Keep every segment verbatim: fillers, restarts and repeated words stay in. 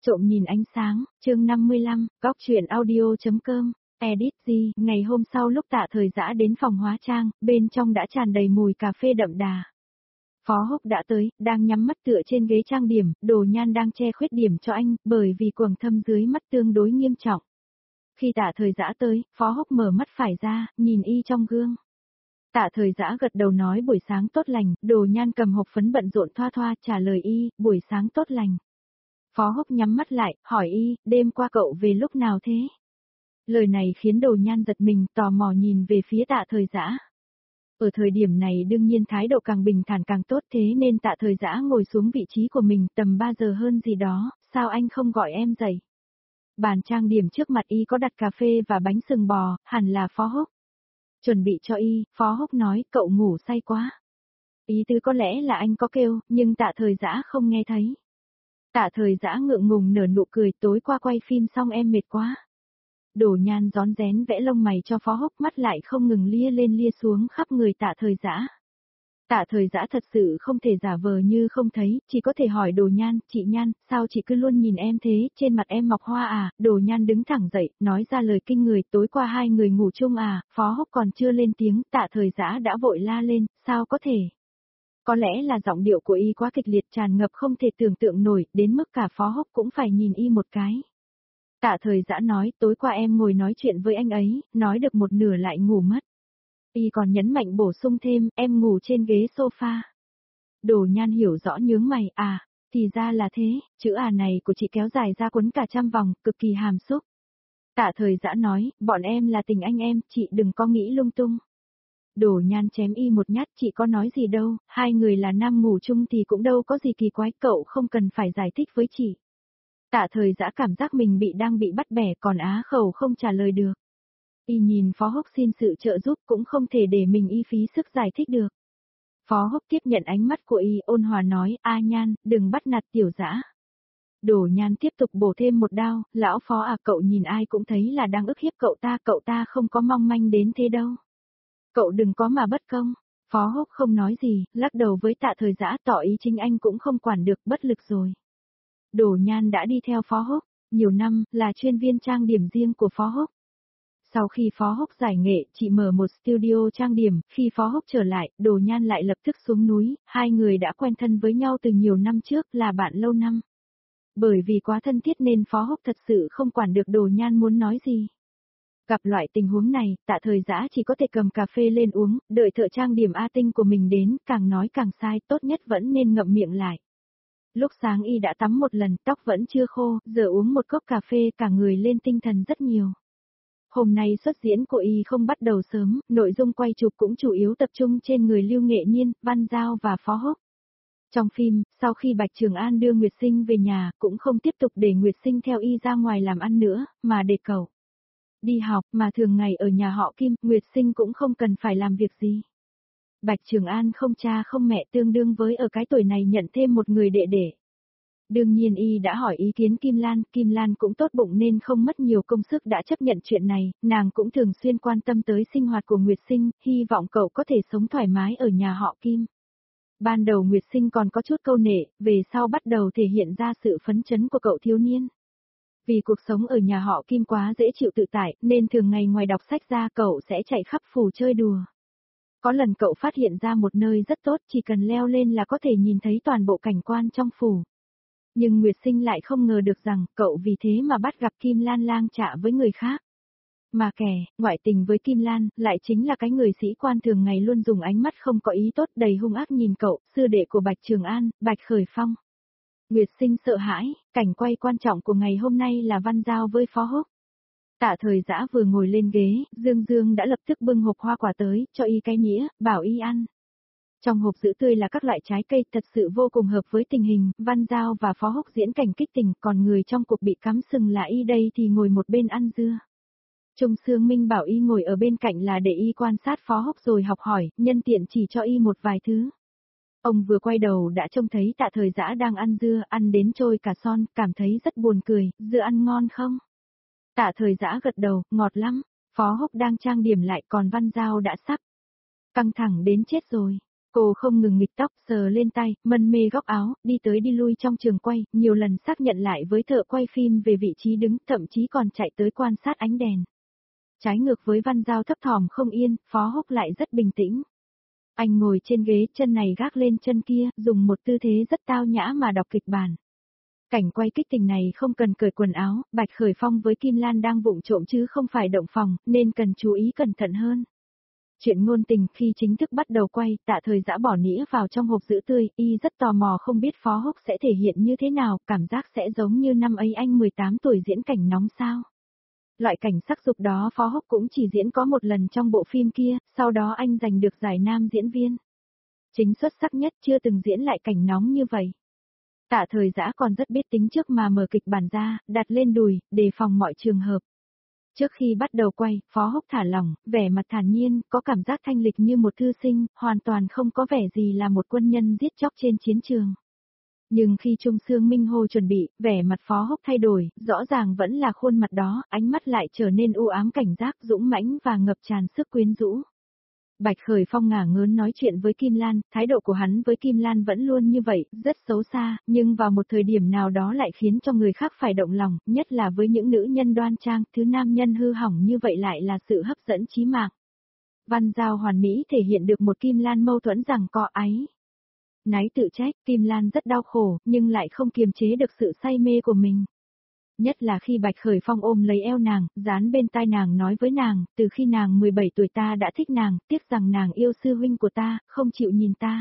Trộm nhìn ánh sáng, chương năm mươi lăm, góc truyện audio.com, edit gì, ngày hôm sau lúc Tạ Thời Dã đến phòng hóa trang, bên trong đã tràn đầy mùi cà phê đậm đà. Phó Húc đã tới, đang nhắm mắt tựa trên ghế trang điểm, Đồ Nhan đang che khuyết điểm cho anh, bởi vì quầng thâm dưới mắt tương đối nghiêm trọng. Khi Tạ Thời Dã tới, Phó Húc mở mắt phải ra, nhìn y trong gương. Tạ Thời Dã gật đầu nói buổi sáng tốt lành, Đồ Nhan cầm hộp phấn bận rộn thoa thoa trả lời y, buổi sáng tốt lành. Phó Húc nhắm mắt lại, hỏi y, đêm qua cậu về lúc nào thế? Lời này khiến Đồ Nhan giật mình, tò mò nhìn về phía Tạ Thời Dã. Ở thời điểm này đương nhiên thái độ càng bình thản càng tốt, thế nên Tạ Thời Dã ngồi xuống vị trí của mình tầm ba giờ hơn gì đó, sao anh không gọi em dậy? Bàn trang điểm trước mặt y có đặt cà phê và bánh sừng bò, hẳn là Phó Húc. Chuẩn bị cho y, Phó Húc nói, cậu ngủ say quá. Ý tứ có lẽ là anh có kêu, nhưng Tạ Thời Dã không nghe thấy. Tạ Thời Dã ngượng ngùng nở nụ cười, tối qua quay phim xong em mệt quá. Đồ Nhan rón rén vẽ lông mày cho Phó Húc, mắt lại không ngừng lia lên lia xuống khắp người Tạ Thời Dã. Tạ Thời Dã thật sự không thể giả vờ như không thấy, chỉ có thể hỏi Đồ Nhan, chị Nhan, sao chị cứ luôn nhìn em thế, trên mặt em mọc hoa à? Đồ Nhan đứng thẳng dậy, nói ra lời kinh người, tối qua hai người ngủ chung à? Phó Húc còn chưa lên tiếng, Tạ Thời Dã đã vội la lên, sao có thể? Có lẽ là giọng điệu của y quá kịch liệt, tràn ngập không thể tưởng tượng nổi, đến mức cả Phó Húc cũng phải nhìn y một cái. Tạ Thời Dã nói, tối qua em ngồi nói chuyện với anh ấy, nói được một nửa lại ngủ mất. Y còn nhấn mạnh bổ sung thêm, em ngủ trên ghế sofa. Đồ Nhan hiểu rõ nhướng mày, à, thì ra là thế, chữ à này của chị kéo dài ra quấn cả trăm vòng, cực kỳ hàm xúc. Tạ Thời Dã nói, bọn em là tình anh em, chị đừng có nghĩ lung tung. Đồ Nhan chém y một nhát, chị có nói gì đâu, hai người là nam ngủ chung thì cũng đâu có gì kỳ quái, cậu không cần phải giải thích với chị. Tạ Thời Dã cảm giác mình bị đang bị bắt bẻ, còn á khẩu không trả lời được. Y nhìn Phó Húc xin sự trợ giúp cũng không thể để mình y phí sức giải thích được. Phó Húc tiếp nhận ánh mắt của y, ôn hòa nói, A Nhan, đừng bắt nạt Tiểu Dã. Đồ Nhan tiếp tục bổ thêm một đao, lão Phó à, cậu nhìn ai cũng thấy là đang ức hiếp cậu ta, cậu ta không có mong manh đến thế đâu. Cậu đừng có mà bất công. Phó Húc không nói gì, lắc đầu với Tạ Thời Dã, tỏ ý chính anh cũng không quản được, bất lực rồi. Đồ Nhan đã đi theo Phó Húc, nhiều năm, là chuyên viên trang điểm riêng của Phó Húc. Sau khi Phó Húc giải nghệ, chị mở một studio trang điểm, khi Phó Húc trở lại, Đồ Nhan lại lập tức xuống núi, hai người đã quen thân với nhau từ nhiều năm trước, là bạn lâu năm. Bởi vì quá thân thiết nên Phó Húc thật sự không quản được Đồ Nhan muốn nói gì. Gặp loại tình huống này, Tạ Thời Dã chỉ có thể cầm cà phê lên uống, đợi thợ trang điểm A Tinh của mình đến, càng nói càng sai, tốt nhất vẫn nên ngậm miệng lại. Lúc sáng y đã tắm một lần, tóc vẫn chưa khô, giờ uống một cốc cà phê cả người lên tinh thần rất nhiều. Hôm nay xuất diễn của y không bắt đầu sớm, nội dung quay chụp cũng chủ yếu tập trung trên người Lưu Nghệ Nhiên, Văn Giao và Phó Húc. Trong phim, sau khi Bạch Trường An đưa Nguyệt Sinh về nhà, cũng không tiếp tục để Nguyệt Sinh theo y ra ngoài làm ăn nữa, mà để cậu đi học, mà thường ngày ở nhà họ Kim, Nguyệt Sinh cũng không cần phải làm việc gì. Bạch Trường An không cha không mẹ, tương đương với ở cái tuổi này nhận thêm một người đệ đệ. Đương nhiên y đã hỏi ý kiến Kim Lan, Kim Lan cũng tốt bụng nên không mất nhiều công sức đã chấp nhận chuyện này, nàng cũng thường xuyên quan tâm tới sinh hoạt của Nguyệt Sinh, hy vọng cậu có thể sống thoải mái ở nhà họ Kim. Ban đầu Nguyệt Sinh còn có chút câu nệ, về sau bắt đầu thể hiện ra sự phấn chấn của cậu thiếu niên. Vì cuộc sống ở nhà họ Kim quá dễ chịu tự tại, nên thường ngày ngoài đọc sách ra cậu sẽ chạy khắp phủ chơi đùa. Có lần cậu phát hiện ra một nơi rất tốt, chỉ cần leo lên là có thể nhìn thấy toàn bộ cảnh quan trong phủ. Nhưng Nguyệt Sinh lại không ngờ được rằng, cậu vì thế mà bắt gặp Kim Lan lang trạ với người khác. Mà kẻ, ngoại tình với Kim Lan, lại chính là cái người sĩ quan thường ngày luôn dùng ánh mắt không có ý tốt đầy hung ác nhìn cậu, sư đệ của Bạch Trường An, Bạch Khởi Phong. Nguyệt Sinh sợ hãi, cảnh quay quan trọng của ngày hôm nay là Văn Giao với Phó Húc. Tạ Thời Dã vừa ngồi lên ghế, Dương Dương đã lập tức bưng hộp hoa quả tới, cho y cái nĩa, bảo y ăn. Trong hộp sữa tươi là các loại trái cây thật sự vô cùng hợp với tình hình, Văn Giao và Phó Húc diễn cảnh kích tình, còn người trong cuộc bị cắm sừng là y đây thì ngồi một bên ăn dưa. Trung Sương Minh bảo y ngồi ở bên cạnh là để y quan sát Phó Húc rồi học hỏi, nhân tiện chỉ cho y một vài thứ. Ông vừa quay đầu đã trông thấy Tạ Thời Dã đang ăn dưa, ăn đến trôi cả son, cảm thấy rất buồn cười, dưa ăn ngon không? Tạ Thời Dã gật đầu, ngọt lắm. Phó Húc đang trang điểm lại, còn Văn Giao đã sắp căng thẳng đến chết rồi. Cô không ngừng nghịch tóc, sờ lên tay, mân mê góc áo, đi tới đi lui trong trường quay, nhiều lần xác nhận lại với thợ quay phim về vị trí đứng, thậm chí còn chạy tới quan sát ánh đèn. Trái ngược với Văn Giao thấp thỏm không yên, Phó Húc lại rất bình tĩnh. Anh ngồi trên ghế, chân này gác lên chân kia, dùng một tư thế rất tao nhã mà đọc kịch bản. Cảnh quay kích tình này không cần cởi quần áo, Bạch Khởi Phong với Kim Lan đang vụng trộm chứ không phải động phòng, nên cần chú ý cẩn thận hơn. Chuyện ngôn tình khi chính thức bắt đầu quay, Tạ Thời Dã bỏ nĩa vào trong hộp giữ tươi, y rất tò mò không biết Phó Húc sẽ thể hiện như thế nào, cảm giác sẽ giống như năm ấy anh mười tám tuổi diễn cảnh nóng sao. Loại cảnh sắc dục đó Phó Húc cũng chỉ diễn có một lần trong bộ phim kia, sau đó anh giành được giải nam diễn viên chính xuất sắc nhất, chưa từng diễn lại cảnh nóng như vậy. Tạ Thời Dã còn rất biết tính trước mà mở kịch bản ra, đặt lên đùi, đề phòng mọi trường hợp. Trước khi bắt đầu quay, Phó Húc thả lỏng, vẻ mặt thản nhiên, có cảm giác thanh lịch như một thư sinh, hoàn toàn không có vẻ gì là một quân nhân giết chóc trên chiến trường. Nhưng khi Trung Sương Minh hô chuẩn bị, vẻ mặt Phó Húc thay đổi, rõ ràng vẫn là khuôn mặt đó, ánh mắt lại trở nên u ám cảnh giác, dũng mãnh và ngập tràn sức quyến rũ. Bạch Khởi Phong ngả ngớn nói chuyện với Kim Lan, thái độ của hắn với Kim Lan vẫn luôn như vậy, rất xấu xa, nhưng vào một thời điểm nào đó lại khiến cho người khác phải động lòng, nhất là với những nữ nhân đoan trang, thứ nam nhân hư hỏng như vậy lại là sự hấp dẫn chí mạng. Văn Giao hoàn mỹ thể hiện được một Kim Lan mâu thuẫn rằng có áy náy tự trách, Kim Lan rất đau khổ, nhưng lại không kiềm chế được sự say mê của mình. Nhất là khi Bạch Khởi Phong ôm lấy eo nàng, dán bên tai nàng nói với nàng, từ khi nàng mười bảy tuổi ta đã thích nàng, tiếc rằng nàng yêu sư huynh của ta, không chịu nhìn ta.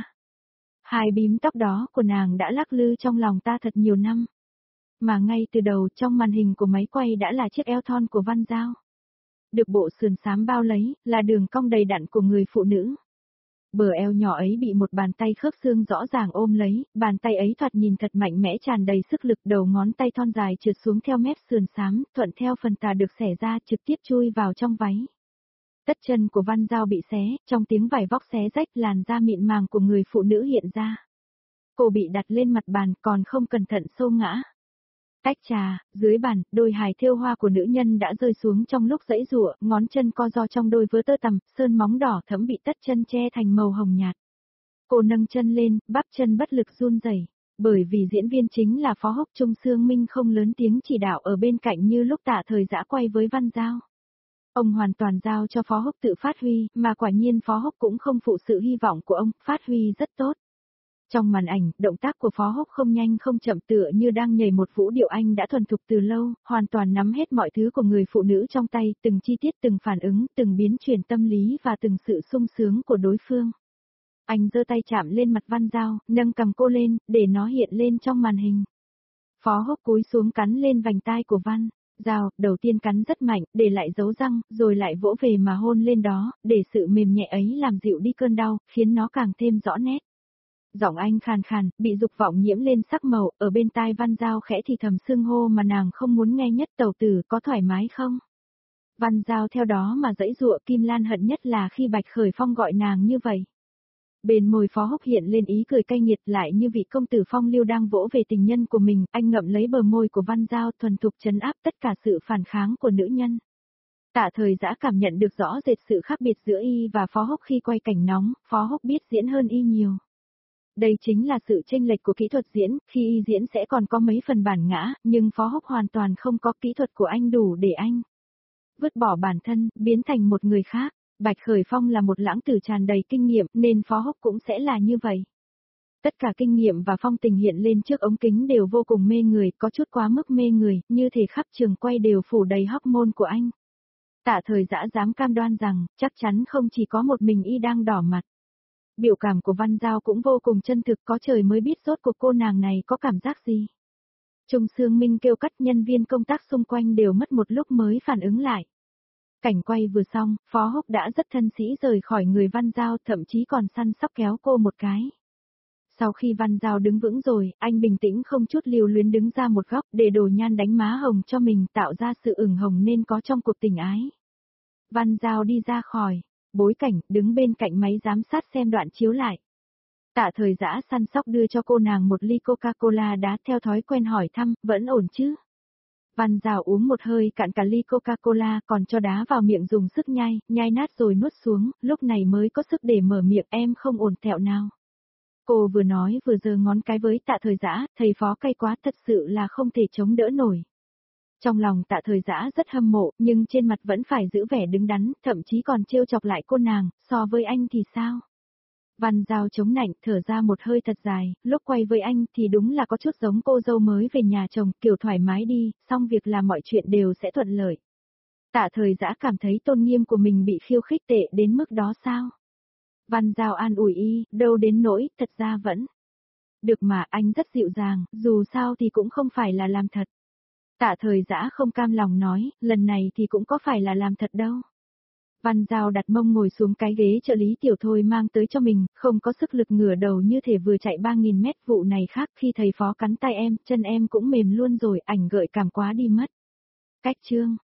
Hai bím tóc đó của nàng đã lắc lư trong lòng ta thật nhiều năm. Mà ngay từ đầu trong màn hình của máy quay đã là chiếc eo thon của Văn Giao. Được bộ sườn xám bao lấy, là đường cong đầy đặn của người phụ nữ. Bờ eo nhỏ ấy bị một bàn tay khớp xương rõ ràng ôm lấy, bàn tay ấy thoạt nhìn thật mạnh mẽ tràn đầy sức lực, đầu ngón tay thon dài trượt xuống theo mép sườn xám, thuận theo phần tà được xẻ ra trực tiếp chui vào trong váy. Tất chân của Văn Giao bị xé, trong tiếng vải vóc xé rách làn da mịn màng của người phụ nữ hiện ra. Cô bị đặt lên mặt bàn còn không cẩn thận xô ngã. Tách trà, dưới bàn, đôi hài thêu hoa của nữ nhân đã rơi xuống trong lúc giãy giụa, ngón chân co ro trong đôi vớ tơ tằm, sơn móng đỏ thẫm bị tất chân che thành màu hồng nhạt. Cô nâng chân lên, bắp chân bất lực run rẩy, bởi vì diễn viên chính là Phó Húc. Trung Sương Minh không lớn tiếng chỉ đạo ở bên cạnh như lúc Tạ Thời Dã quay với Văn Giao. Ông hoàn toàn giao cho Phó Húc tự phát huy, mà quả nhiên Phó Húc cũng không phụ sự hy vọng của ông, phát huy rất tốt. Trong màn ảnh, động tác của Phó Húc không nhanh không chậm tựa như đang nhảy một vũ điệu anh đã thuần thục từ lâu, hoàn toàn nắm hết mọi thứ của người phụ nữ trong tay, từng chi tiết từng phản ứng, từng biến chuyển tâm lý và từng sự sung sướng của đối phương. Anh giơ tay chạm lên mặt Văn Giao, nâng cầm cô lên, để nó hiện lên trong màn hình. Phó Húc cúi xuống cắn lên vành tai của Văn Giao, đầu tiên cắn rất mạnh, để lại dấu răng, rồi lại vỗ về mà hôn lên đó, để sự mềm nhẹ ấy làm dịu đi cơn đau, khiến nó càng thêm rõ nét. Giọng anh khàn khàn, bị dục vọng nhiễm lên sắc màu, ở bên tai Văn Giao khẽ thì thầm xưng hô mà nàng không muốn nghe nhất, tẩu tử có thoải mái không? Văn Giao theo đó mà giãy giụa. Kim Lan hận nhất là khi Bạch Khởi Phong gọi nàng như vậy. Bên môi Phó Húc hiện lên ý cười cay nghiệt, lại như vị công tử phong lưu đang vỗ về tình nhân của mình, anh ngậm lấy bờ môi của Văn Giao thuần thục trấn áp tất cả sự phản kháng của nữ nhân. Tạ Thời Dã cảm nhận được rõ rệt sự khác biệt giữa y và Phó Húc khi quay cảnh nóng, Phó Húc biết diễn hơn y nhiều. Đây chính là sự chênh lệch của kỹ thuật diễn, khi y diễn sẽ còn có mấy phần bản ngã, nhưng Phó Húc hoàn toàn không có, kỹ thuật của anh đủ để anh vứt bỏ bản thân, biến thành một người khác. Bạch Khởi Phong là một lãng tử tràn đầy kinh nghiệm, nên Phó Húc cũng sẽ là như vậy. Tất cả kinh nghiệm và phong tình hiện lên trước ống kính đều vô cùng mê người, có chút quá mức mê người, như thể khắp trường quay đều phủ đầy hormone của anh. Tạ Thời Dã dám cam đoan rằng, chắc chắn không chỉ có một mình y đang đỏ mặt. Biểu cảm của Văn Giao cũng vô cùng chân thực, có trời mới biết rốt cuộc cô nàng này có cảm giác gì. Trung Sương Minh kêu cắt, nhân viên công tác xung quanh đều mất một lúc mới phản ứng lại. Cảnh quay vừa xong, Phó Húc đã rất thân sĩ rời khỏi người Văn Giao, thậm chí còn săn sóc kéo cô một cái. Sau khi Văn Giao đứng vững rồi, anh bình tĩnh không chút lưu luyến đứng ra một góc để đổ nhan đánh má hồng cho mình, tạo ra sự ửng hồng nên có trong cuộc tình ái. Văn Giao đi ra khỏi bối cảnh, đứng bên cạnh máy giám sát xem đoạn chiếu lại. Tạ Thời Dã săn sóc đưa cho cô nàng một ly Coca-Cola đá, theo thói quen hỏi thăm, vẫn ổn chứ? Văn Giao uống một hơi cạn cả ly Coca-Cola còn cho đá vào miệng dùng sức nhai, nhai nát rồi nuốt xuống, lúc này mới có sức để mở miệng em không ổn tẹo nào. Cô vừa nói vừa giơ ngón cái với Tạ Thời Dã, thầy phó cay quá thật sự là không thể chống đỡ nổi. Trong lòng Tạ Thời Dã rất hâm mộ, nhưng trên mặt vẫn phải giữ vẻ đứng đắn, thậm chí còn trêu chọc lại cô nàng, so với anh thì sao? Văn Giao chống nạnh, thở ra một hơi thật dài, lúc quay với anh thì đúng là có chút giống cô dâu mới về nhà chồng, kiểu thoải mái đi, xong việc làm mọi chuyện đều sẽ thuận lợi. Tạ Thời Dã cảm thấy tôn nghiêm của mình bị khiêu khích tệ đến mức đó sao? Văn Giao an ủi y, đâu đến nỗi, thật ra vẫn. Được mà, anh rất dịu dàng, dù sao thì cũng không phải là làm thật. Tạ Thời Dã không cam lòng nói, lần này thì cũng có phải là làm thật đâu. Văn Giao đặt mông ngồi xuống cái ghế trợ lý Tiểu Thôi mang tới cho mình, không có sức lực ngửa đầu như thể vừa chạy ba nghìn mét, vụ này khác khi thầy phó cắn tay em, chân em cũng mềm luôn rồi, ảnh gợi cảm quá đi mất. Cách chương